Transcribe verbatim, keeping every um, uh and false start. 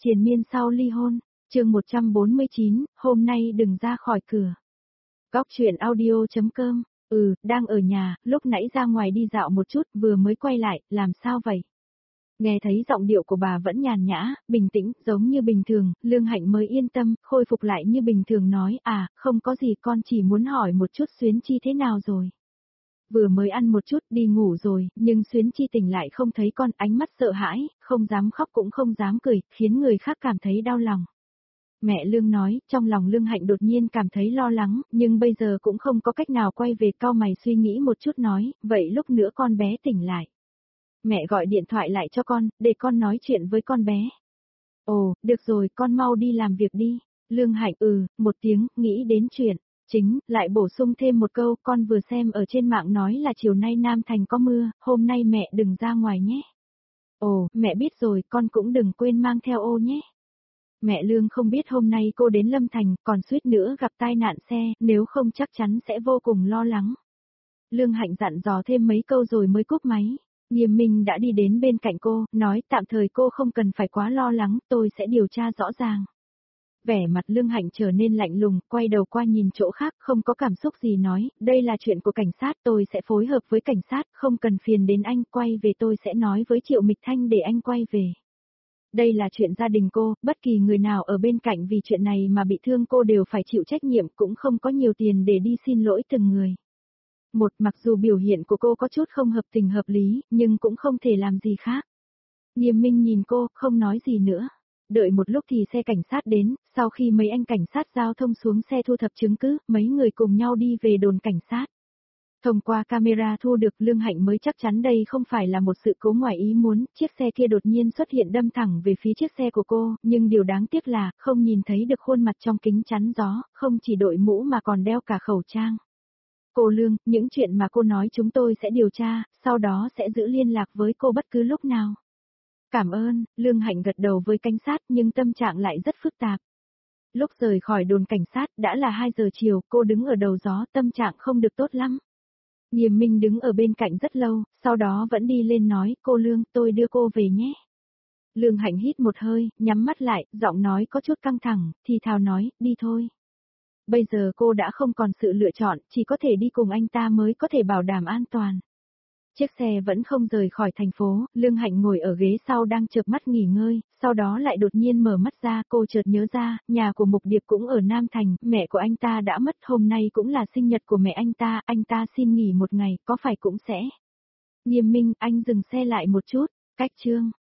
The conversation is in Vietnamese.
Triền miên sau ly hôn, chương một trăm bốn mươi chín, hôm nay đừng ra khỏi cửa. Góc truyện audio chấm com, ừ, đang ở nhà, lúc nãy ra ngoài đi dạo một chút, vừa mới quay lại, làm sao vậy? Nghe thấy giọng điệu của bà vẫn nhàn nhã, bình tĩnh, giống như bình thường, Lương Hạnh mới yên tâm, khôi phục lại như bình thường nói, à, không có gì, con chỉ muốn hỏi một chút Xuyến Chi thế nào rồi. Vừa mới ăn một chút đi ngủ rồi, nhưng Xuyến Chi tỉnh lại không thấy con, ánh mắt sợ hãi, không dám khóc cũng không dám cười, khiến người khác cảm thấy đau lòng. Mẹ Lương nói, trong lòng Lương Hạnh đột nhiên cảm thấy lo lắng, nhưng bây giờ cũng không có cách nào quay về, cau mày suy nghĩ một chút nói, vậy lúc nữa con bé tỉnh lại. Mẹ gọi điện thoại lại cho con, để con nói chuyện với con bé. Ồ, được rồi, con mau đi làm việc đi. Lương Hạnh ừ, một tiếng, nghĩ đến chuyện. Chính, lại bổ sung thêm một câu, con vừa xem ở trên mạng nói là chiều nay Nam Thành có mưa, hôm nay mẹ đừng ra ngoài nhé. Ồ, mẹ biết rồi, con cũng đừng quên mang theo ô nhé. Mẹ Lương không biết hôm nay cô đến Lâm Thành, còn suýt nữa gặp tai nạn xe, nếu không chắc chắn sẽ vô cùng lo lắng. Lương Hạnh dặn dò thêm mấy câu rồi mới cúp máy. Nghiêm Minh đã đi đến bên cạnh cô, nói tạm thời cô không cần phải quá lo lắng, tôi sẽ điều tra rõ ràng. Vẻ mặt Lương Hạnh trở nên lạnh lùng, quay đầu qua nhìn chỗ khác, không có cảm xúc gì nói, đây là chuyện của cảnh sát, tôi sẽ phối hợp với cảnh sát, không cần phiền đến anh, quay về tôi sẽ nói với Triệu Mịch Thanh để anh quay về. Đây là chuyện gia đình cô, bất kỳ người nào ở bên cạnh vì chuyện này mà bị thương cô đều phải chịu trách nhiệm, cũng không có nhiều tiền để đi xin lỗi từng người. Một, mặc dù biểu hiện của cô có chút không hợp tình hợp lý, nhưng cũng không thể làm gì khác. Nghiêm Minh nhìn cô, không nói gì nữa. Đợi một lúc thì xe cảnh sát đến, sau khi mấy anh cảnh sát giao thông xuống xe thu thập chứng cứ, mấy người cùng nhau đi về đồn cảnh sát. Thông qua camera thu được, Lương Hạnh mới chắc chắn đây không phải là một sự cố ngoài ý muốn, chiếc xe kia đột nhiên xuất hiện đâm thẳng về phía chiếc xe của cô, nhưng điều đáng tiếc là, không nhìn thấy được khuôn mặt trong kính chắn gió, không chỉ đội mũ mà còn đeo cả khẩu trang. Cô Lương, những chuyện mà cô nói chúng tôi sẽ điều tra, sau đó sẽ giữ liên lạc với cô bất cứ lúc nào. Cảm ơn, Lương Hạnh gật đầu với cảnh sát nhưng tâm trạng lại rất phức tạp. Lúc rời khỏi đồn cảnh sát đã là hai giờ chiều, cô đứng ở đầu gió, tâm trạng không được tốt lắm. Nghiêm Minh đứng ở bên cạnh rất lâu, sau đó vẫn đi lên nói, cô Lương, tôi đưa cô về nhé. Lương Hạnh hít một hơi, nhắm mắt lại, giọng nói có chút căng thẳng, thì thào nói, đi thôi. Bây giờ cô đã không còn sự lựa chọn, chỉ có thể đi cùng anh ta mới có thể bảo đảm an toàn. Chiếc xe vẫn không rời khỏi thành phố, Lương Hạnh ngồi ở ghế sau đang chợp mắt nghỉ ngơi, sau đó lại đột nhiên mở mắt ra, cô chợt nhớ ra, nhà của Mục Điệp cũng ở Nam Thành, mẹ của anh ta đã mất, hôm nay cũng là sinh nhật của mẹ anh ta, anh ta xin nghỉ một ngày, có phải cũng sẽ. Nghiêm Minh, anh dừng xe lại một chút, cách chương.